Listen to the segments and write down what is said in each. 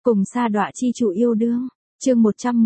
Cùng sa đọa chi chủ yêu đương. Chương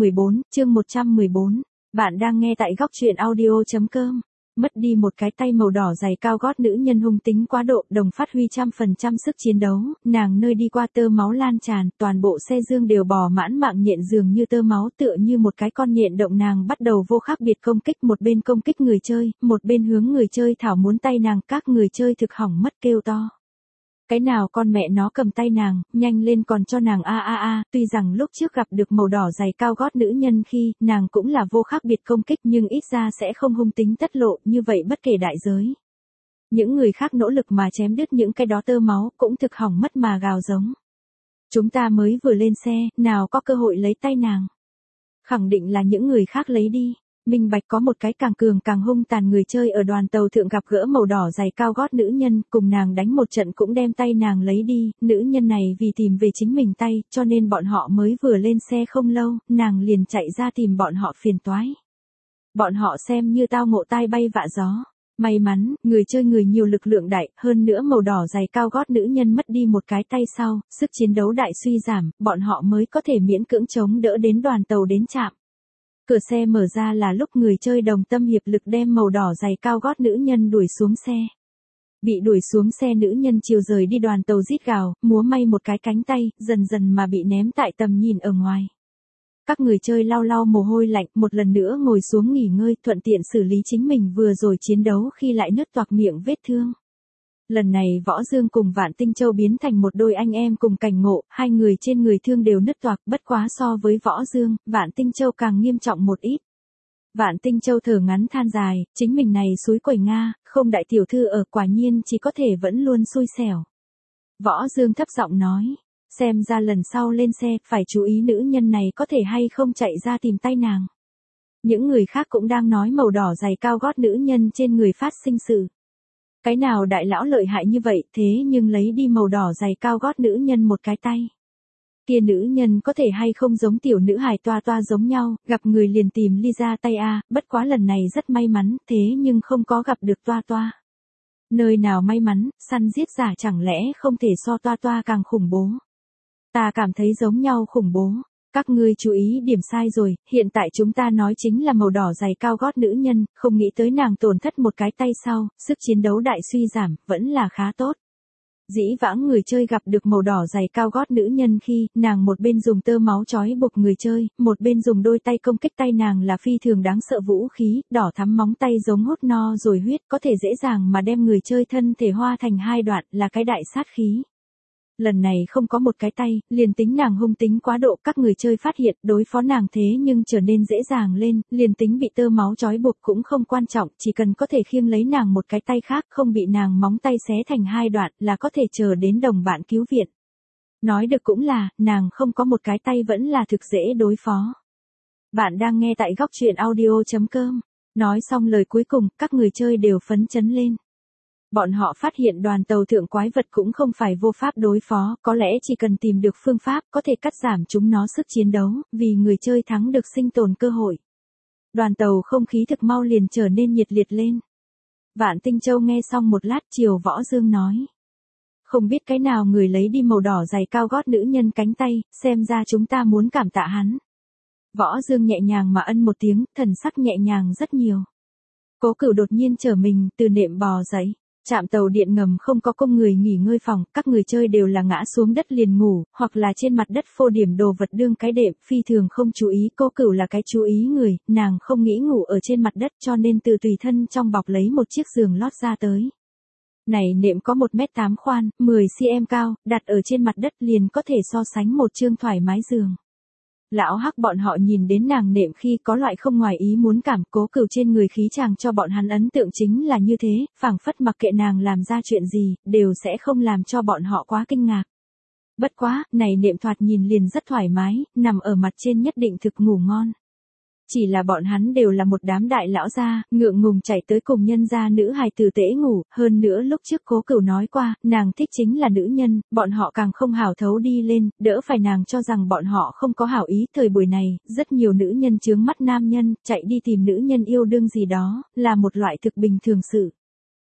114. Bạn đang nghe tại góc truyện audio.com. Mất đi một cái tay màu đỏ giày cao gót nữ nhân hung tính quá độ, đồng phát huy 100% sức chiến đấu, nàng nơi đi qua tơ máu lan tràn, toàn bộ xe dương đều bò mãn mạng nhện dường như tơ máu, tựa như một cái con nhện động. Nàng bắt đầu vô khác biệt công kích, một bên công kích người chơi, một bên hướng người chơi thảo muốn tay nàng, các người chơi thực hỏng mất kêu to. Cái nào con mẹ nó cầm tay nàng, nhanh lên còn cho nàng a. Tuy rằng lúc trước gặp được màu đỏ giày cao gót nữ nhân khi, nàng cũng là vô khác biệt công kích nhưng ít ra sẽ không hung tính tất lộ như vậy bất kể đại giới. Những người khác nỗ lực mà chém đứt những cái đó tơ máu cũng thực hỏng mất mà gào giống. Chúng ta mới vừa lên xe, nào có cơ hội lấy tay nàng. Khẳng định là những người khác lấy đi. Minh bạch có một cái càng cường càng hung tàn người chơi ở đoàn tàu thượng gặp gỡ màu đỏ giày cao gót nữ nhân, cùng nàng đánh một trận cũng đem tay nàng lấy đi, nữ nhân này vì tìm về chính mình tay, cho nên bọn họ mới vừa lên xe không lâu, nàng liền chạy ra tìm bọn họ phiền toái. Bọn họ xem như tao ngộ tai bay vạ gió. May mắn, người chơi người nhiều lực lượng đại, hơn nữa màu đỏ giày cao gót nữ nhân mất đi một cái tay sau, sức chiến đấu đại suy giảm, bọn họ mới có thể miễn cưỡng chống đỡ đến đoàn tàu đến trạm. Cửa xe mở ra là lúc người chơi đồng tâm hiệp lực đem màu đỏ giày cao gót nữ nhân đuổi xuống xe. Bị đuổi xuống xe nữ nhân chiều rời đi đoàn tàu rít gào, múa may một cái cánh tay, dần dần mà bị ném tại tầm nhìn ở ngoài. Các người chơi lau lau mồ hôi lạnh, một lần nữa ngồi xuống nghỉ ngơi, thuận tiện xử lý chính mình vừa rồi chiến đấu khi lại nứt toạc miệng vết thương. Lần này Võ Dương cùng Vạn Tinh Châu biến thành một đôi anh em cùng cảnh ngộ, hai người trên người thương đều nứt toạc, bất quá so với Võ Dương, Vạn Tinh Châu càng nghiêm trọng một ít. Vạn Tinh Châu thở ngắn than dài, chính mình này suối quẩy Nga, không đại tiểu thư ở, quả nhiên chỉ có thể vẫn luôn xui xẻo. Võ Dương thấp giọng nói, xem ra lần sau lên xe, phải chú ý nữ nhân này có thể hay không chạy ra tìm tay nàng. Những người khác cũng đang nói màu đỏ giày cao gót nữ nhân trên người phát sinh sự. Cái nào đại lão lợi hại như vậy, thế nhưng lấy đi màu đỏ giày cao gót nữ nhân một cái tay. Kia nữ nhân có thể hay không giống tiểu nữ hài toa toa giống nhau, gặp người liền tìm ly ra tay a, bất quá lần này rất may mắn, thế nhưng không có gặp được toa toa. Nơi nào may mắn, săn giết giả chẳng lẽ không thể so toa toa càng khủng bố. Ta cảm thấy giống nhau khủng bố. Các ngươi chú ý điểm sai rồi, hiện tại chúng ta nói chính là màu đỏ giày cao gót nữ nhân, không nghĩ tới nàng tổn thất một cái tay sau, sức chiến đấu đại suy giảm, vẫn là khá tốt. Dĩ vãng người chơi gặp được màu đỏ giày cao gót nữ nhân khi, nàng một bên dùng tơ máu trói buộc người chơi, một bên dùng đôi tay công kích tay nàng là phi thường đáng sợ vũ khí, đỏ thắm móng tay giống hút no rồi huyết, có thể dễ dàng mà đem người chơi thân thể hoa thành hai đoạn, là cái đại sát khí. Lần này không có một cái tay, liền tính nàng hung tính quá độ, các người chơi phát hiện đối phó nàng thế nhưng trở nên dễ dàng lên, liền tính bị tơ máu trói buộc cũng không quan trọng, chỉ cần có thể khiêng lấy nàng một cái tay khác, không bị nàng móng tay xé thành hai đoạn là có thể chờ đến đồng bạn cứu viện. Nói được cũng là, nàng không có một cái tay vẫn là thực dễ đối phó. Bạn đang nghe tại góc truyện audio.com. Nói xong lời cuối cùng, các người chơi đều phấn chấn lên. Bọn họ phát hiện đoàn tàu thượng quái vật cũng không phải vô pháp đối phó, có lẽ chỉ cần tìm được phương pháp có thể cắt giảm chúng nó sức chiến đấu, vì người chơi thắng được sinh tồn cơ hội. Đoàn tàu không khí thực mau liền trở nên nhiệt liệt lên. Vạn Tinh Châu nghe xong một lát chiều Võ Dương nói. Không biết cái nào người lấy đi màu đỏ giày cao gót nữ nhân cánh tay, xem ra chúng ta muốn cảm tạ hắn. Võ Dương nhẹ nhàng mà ân một tiếng, thần sắc nhẹ nhàng rất nhiều. Cố Cửu đột nhiên trở mình từ nệm bò dậy. Trạm tàu điện ngầm không có công người nghỉ ngơi phòng, các người chơi đều là ngã xuống đất liền ngủ, hoặc là trên mặt đất phô điểm đồ vật đương cái đệm, phi thường không chú ý. Cô Cửu là cái chú ý người, nàng không nghĩ ngủ ở trên mặt đất cho nên từ tùy thân trong bọc lấy một chiếc giường lót ra tới. Này nệm có 1m8 khoan, 10cm cao, đặt ở trên mặt đất liền có thể so sánh một chương thoải mái giường. Lão Hắc bọn họ nhìn đến nàng nệm khi có loại không ngoài ý muốn cảm, Cố Cửu trên người khí chàng cho bọn hắn ấn tượng chính là như thế, phảng phất mặc kệ nàng làm ra chuyện gì, đều sẽ không làm cho bọn họ quá kinh ngạc. Bất quá, này nệm thoạt nhìn liền rất thoải mái, nằm ở mặt trên nhất định thực ngủ ngon. Chỉ là bọn hắn đều là một đám đại lão gia, ngượng ngùng chạy tới cùng nhân gia nữ hài tử tễ ngủ, hơn nữa lúc trước Cố Cửu nói qua, nàng thích chính là nữ nhân, bọn họ càng không hảo thấu đi lên, đỡ phải nàng cho rằng bọn họ không có hảo ý. Thời buổi này, rất nhiều nữ nhân chướng mắt nam nhân, chạy đi tìm nữ nhân yêu đương gì đó, là một loại thực bình thường sự.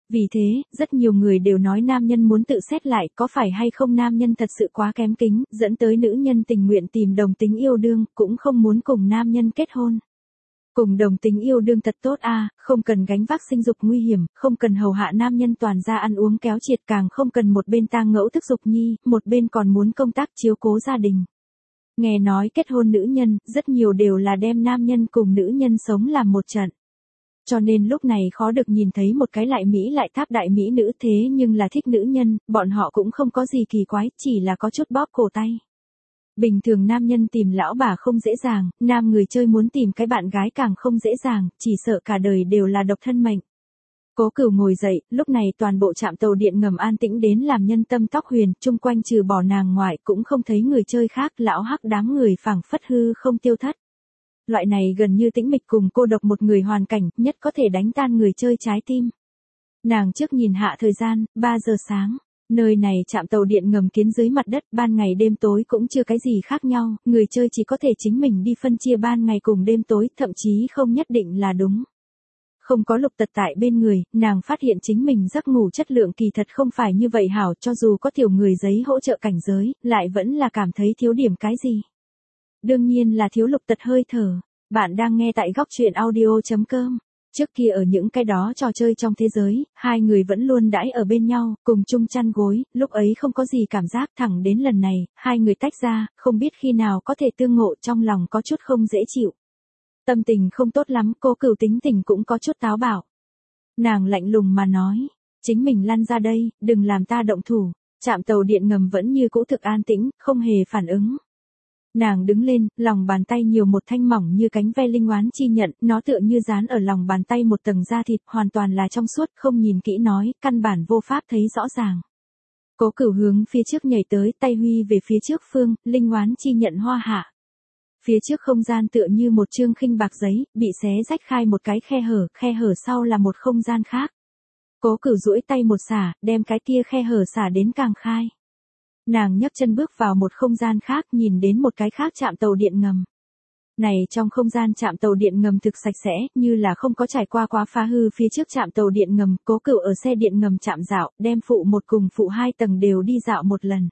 Vì thế, rất nhiều người đều nói nam nhân muốn tự xét lại có phải hay không nam nhân thật sự quá kém kính, dẫn tới nữ nhân tình nguyện tìm đồng tính yêu đương, cũng không muốn cùng nam nhân kết hôn. Cùng đồng tính yêu đương thật tốt à, không cần gánh vác sinh dục nguy hiểm, không cần hầu hạ nam nhân toàn ra ăn uống kéo triệt, càng không cần một bên tang ngẫu thức dục nhi, một bên còn muốn công tác chiếu cố gia đình. Nghe nói kết hôn nữ nhân, rất nhiều đều là đem nam nhân cùng nữ nhân sống làm một trận. Cho nên lúc này khó được nhìn thấy một cái lại Mỹ lại tháp đại Mỹ nữ, thế nhưng là thích nữ nhân, bọn họ cũng không có gì kỳ quái, chỉ là có chút bóp cổ tay. Bình thường nam nhân tìm lão bà không dễ dàng, nam người chơi muốn tìm cái bạn gái càng không dễ dàng, chỉ sợ cả đời đều là độc thân mệnh. Cố Cửu ngồi dậy, lúc này toàn bộ trạm tàu điện ngầm an tĩnh đến làm nhân tâm tóc huyền, chung quanh trừ bỏ nàng ngoại cũng không thấy người chơi khác, lão hắc đám người phảng phất hư không tiêu thất. Loại này gần như tĩnh mịch cùng cô độc một người hoàn cảnh, nhất có thể đánh tan người chơi trái tim. Nàng trước nhìn hạ thời gian, 3 giờ sáng. Nơi này trạm tàu điện ngầm kiến dưới mặt đất, ban ngày đêm tối cũng chưa cái gì khác nhau, người chơi chỉ có thể chính mình đi phân chia ban ngày cùng đêm tối, thậm chí không nhất định là đúng. Không có Lục Tật tại bên người, nàng phát hiện chính mình giấc ngủ chất lượng kỳ thật không phải như vậy hảo, cho dù có tiểu người giấy hỗ trợ cảnh giới, lại vẫn là cảm thấy thiếu điểm cái gì. Đương nhiên là thiếu Lục Tật hơi thở. Bạn đang nghe tại góc truyện audio.com. Trước kia ở những cái đó trò chơi trong thế giới, hai người vẫn luôn đãi ở bên nhau, cùng chung chăn gối, lúc ấy không có gì cảm giác, thẳng đến lần này, hai người tách ra, không biết khi nào có thể tương ngộ, trong lòng có chút không dễ chịu. Tâm tình không tốt lắm, Cố Cửu tính tình cũng có chút táo bạo. Nàng lạnh lùng mà nói, chính mình lăn ra đây, đừng làm ta động thủ. Trạm tàu điện ngầm vẫn như cũ thực an tĩnh, không hề phản ứng. Nàng đứng lên, lòng bàn tay nhiều một thanh mỏng như cánh ve linh oán chi nhận, nó tựa như dán ở lòng bàn tay một tầng da thịt, hoàn toàn là trong suốt, không nhìn kỹ nói, căn bản vô pháp thấy rõ ràng. Cố Cửu hướng phía trước nhảy tới, tay huy về phía trước phương, linh oán chi nhận hoa hạ. Phía trước không gian tựa như một chương khinh bạc giấy, bị xé rách khai một cái khe hở sau là một không gian khác. Cố Cửu duỗi tay một xả, đem cái kia khe hở xả đến càng khai. Nàng nhấc chân bước vào một không gian khác, nhìn đến một cái khác trạm tàu điện ngầm. Này trong không gian trạm tàu điện ngầm thực sạch sẽ, như là không có trải qua quá phá hư. Phía trước trạm tàu điện ngầm, Cố Cửu ở xe điện ngầm chạm dạo, đem phụ 1 cùng phụ 2 tầng đều đi dạo một lần.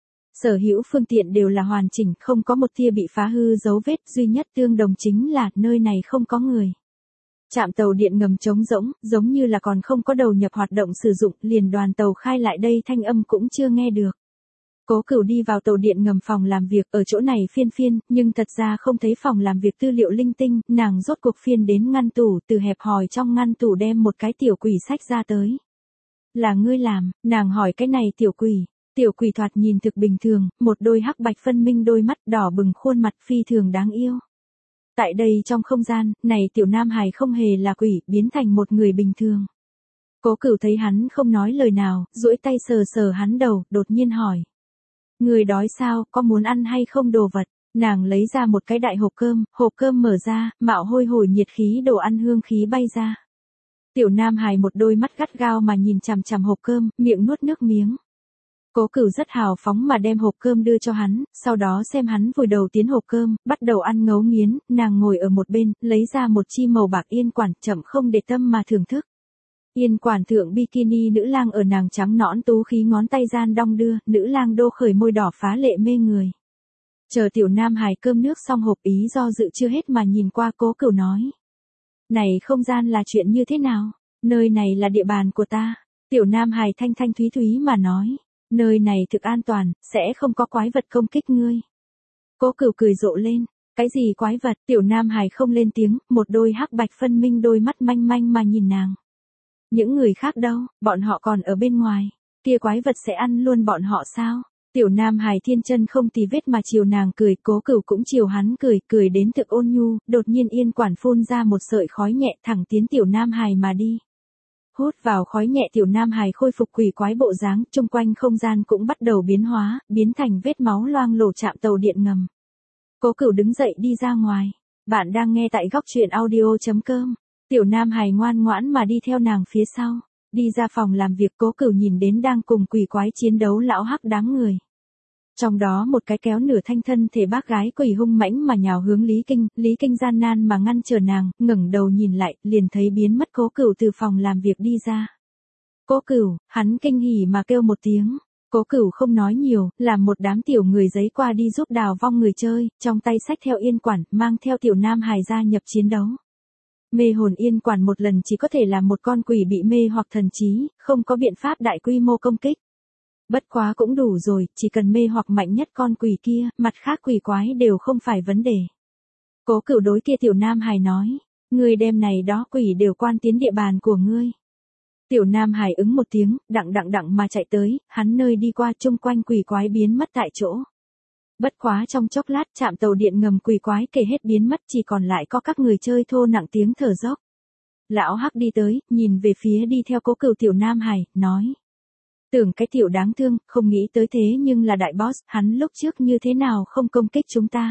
Sở hữu phương tiện đều là hoàn chỉnh, không có một tia bị phá hư dấu vết, duy nhất tương đồng chính là nơi này không có người. Trạm tàu điện ngầm trống rỗng, giống như là còn không có đầu nhập hoạt động sử dụng, liền đoàn tàu khai lại đây thanh âm cũng chưa nghe được. Cố Cửu đi vào tàu điện ngầm phòng làm việc, ở chỗ này phiên, nhưng thật ra không thấy phòng làm việc tư liệu linh tinh, nàng rốt cuộc phiên đến ngăn tủ, từ hẹp hòi trong ngăn tủ đem một cái tiểu quỷ sách ra tới. Là ngươi làm, nàng hỏi cái này tiểu quỷ thoạt nhìn thực bình thường, một đôi hắc bạch phân minh đôi mắt, đỏ bừng khuôn mặt, phi thường đáng yêu. Tại đây trong không gian, này tiểu nam hài không hề là quỷ, biến thành một người bình thường. Cố Cửu thấy hắn không nói lời nào, duỗi tay sờ hắn đầu, đột nhiên hỏi. Người đói sao, có muốn ăn hay không đồ vật? Nàng lấy ra một cái đại hộp cơm mở ra, mạo hôi hổi nhiệt khí đồ ăn hương khí bay ra. Tiểu nam hài một đôi mắt gắt gao mà nhìn chằm hộp cơm, miệng nuốt nước miếng. Cố Cửu rất hào phóng mà đem hộp cơm đưa cho hắn, sau đó xem hắn vùi đầu tiến hộp cơm, bắt đầu ăn ngấu nghiến, nàng ngồi ở một bên, lấy ra một chi màu bạc yên quản, chậm không để tâm mà thưởng thức. Yên quản thượng bikini nữ lang ở nàng trắng nõn tú khí ngón tay gian đong đưa, nữ lang đô khởi môi đỏ phá lệ mê người. Chờ tiểu nam hài cơm nước xong hộp ý do dự chưa hết mà nhìn qua. Cố Cửu nói. Này không gian là chuyện như thế nào? Nơi này là địa bàn của ta. Tiểu nam hài thanh thúy mà nói. Nơi này thực an toàn, sẽ không có quái vật công kích ngươi. Cố Cửu cười rộ lên. Cái gì quái vật? Tiểu nam hài không lên tiếng, một đôi hắc bạch phân minh đôi mắt manh mà nhìn nàng. Những người khác đâu, bọn họ còn ở bên ngoài. Kia quái vật sẽ ăn luôn bọn họ sao? Tiểu nam hài thiên chân không tì vết mà chiều nàng cười. Cố Cửu cũng chiều hắn cười đến thực ôn nhu. Đột nhiên yên quản phun ra một sợi khói nhẹ thẳng tiến tiểu nam hài mà đi. Hút vào khói nhẹ, tiểu nam hài khôi phục quỷ quái bộ dáng, chung quanh không gian cũng bắt đầu biến hóa, biến thành vết máu loang lổ trạm tàu điện ngầm. Cố Cửu đứng dậy đi ra ngoài. Bạn đang nghe tại góc truyện audio.com. Tiểu nam hài ngoan ngoãn mà đi theo nàng phía sau. Đi ra phòng làm việc, Cố Cửu nhìn đến đang cùng quỷ quái chiến đấu lão hắc đám người. Trong đó một cái kéo nửa thanh thân thể bác gái quỷ hung mãnh mà nhào hướng Lý Kinh gian nan mà ngăn trở nàng, ngẩng đầu nhìn lại, liền thấy biến mất Cố Cửu từ phòng làm việc đi ra. Cố Cửu, hắn kinh hỉ mà kêu một tiếng. Cố Cửu không nói nhiều, làm một đám tiểu người giấy qua đi giúp đào vong người chơi, trong tay xách theo yên quản, mang theo tiểu nam hài gia nhập chiến đấu. Mê hồn yên quản một lần chỉ có thể làm một con quỷ bị mê hoặc thần trí, không có biện pháp đại quy mô công kích. Bất quá cũng đủ rồi, chỉ cần mê hoặc mạnh nhất con quỷ kia, mặt khác quỷ quái đều không phải vấn đề. Cố Cửu đối kia tiểu nam hài nói, ngươi đem này đó quỷ đều quan tiến địa bàn của ngươi. Tiểu nam hài ứng một tiếng, đặng mà chạy tới, hắn nơi đi qua chung quanh quỷ quái biến mất tại chỗ. Bất quá trong chốc lát trạm tàu điện ngầm quỷ quái kể hết biến mất, chỉ còn lại có các người chơi thô nặng tiếng thở dốc. Lão Hắc đi tới, nhìn về phía đi theo Cố Cửu tiểu nam hài, nói. Tưởng cái tiểu đáng thương, không nghĩ tới thế nhưng là đại boss, hắn lúc trước như thế nào không công kích chúng ta.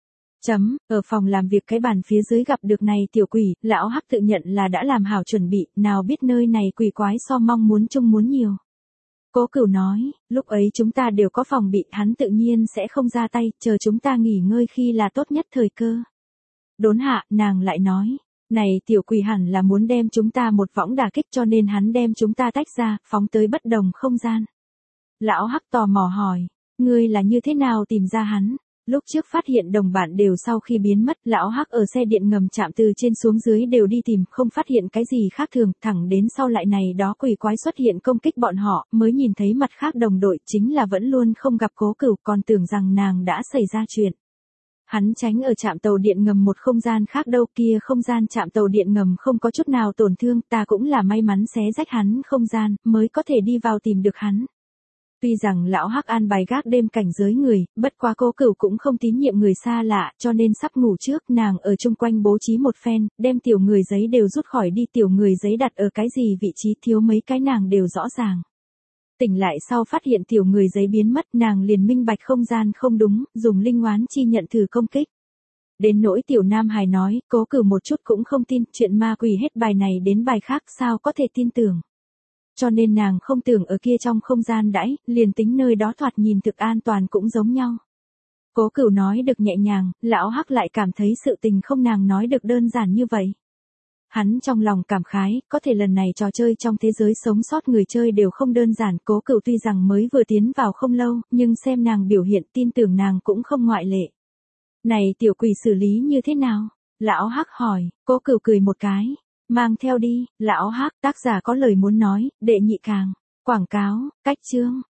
Ở phòng làm việc cái bàn phía dưới gặp được này tiểu quỷ, lão Hắc tự nhận là đã làm hảo chuẩn bị, nào biết nơi này quỷ quái so mong muốn chung muốn nhiều. Cố Cửu nói, lúc ấy chúng ta đều có phòng bị, hắn tự nhiên sẽ không ra tay, chờ chúng ta nghỉ ngơi khi là tốt nhất thời cơ. Đốn hạ, nàng lại nói, này tiểu quỷ hẳn là muốn đem chúng ta một võng đả kích cho nên hắn đem chúng ta tách ra, phóng tới bất đồng không gian. Lão Hắc tò mò hỏi, ngươi là như thế nào tìm ra hắn? Lúc trước phát hiện đồng bạn đều sau khi biến mất, lão Hắc ở xe điện ngầm chạm từ trên xuống dưới đều đi tìm, không phát hiện cái gì khác thường, thẳng đến sau lại này đó quỷ quái xuất hiện công kích bọn họ, mới nhìn thấy mặt khác đồng đội, chính là vẫn luôn không gặp Cố Cửu, còn tưởng rằng nàng đã xảy ra chuyện. Hắn tránh ở trạm tàu điện ngầm một không gian khác đâu, kia không gian trạm tàu điện ngầm không có chút nào tổn thương, ta cũng là may mắn xé rách hắn không gian, mới có thể đi vào tìm được hắn. Tuy rằng lão Hắc an bài gác đêm cảnh giới người, bất quá Cố Cửu cũng không tín nhiệm người xa lạ, cho nên sắp ngủ trước, nàng ở chung quanh bố trí một phen, đem tiểu người giấy đều rút khỏi đi, tiểu người giấy đặt ở cái gì vị trí thiếu mấy cái nàng đều rõ ràng. Tỉnh lại sau phát hiện tiểu người giấy biến mất, nàng liền minh bạch không gian không đúng, dùng linh oán chi nhận thử công kích. Đến nỗi tiểu nam hài nói, Cố Cửu một chút cũng không tin, chuyện ma quỷ hết bài này đến bài khác sao có thể tin tưởng. Cho nên nàng không tưởng ở kia trong không gian đãi, liền tính nơi đó thoạt nhìn thực an toàn cũng giống nhau. Cố Cửu nói được nhẹ nhàng, lão Hắc lại cảm thấy sự tình không nàng nói được đơn giản như vậy. Hắn trong lòng cảm khái, có thể lần này trò chơi trong thế giới sống sót người chơi đều không đơn giản, Cố Cửu tuy rằng mới vừa tiến vào không lâu, nhưng xem nàng biểu hiện tin tưởng nàng cũng không ngoại lệ. Này tiểu quỷ xử lý như thế nào? Lão Hắc hỏi, Cố Cửu cười một cái. Mang theo đi, lão Hắc, tác giả có lời muốn nói, đệ nhị càng. Quảng cáo, cách chương.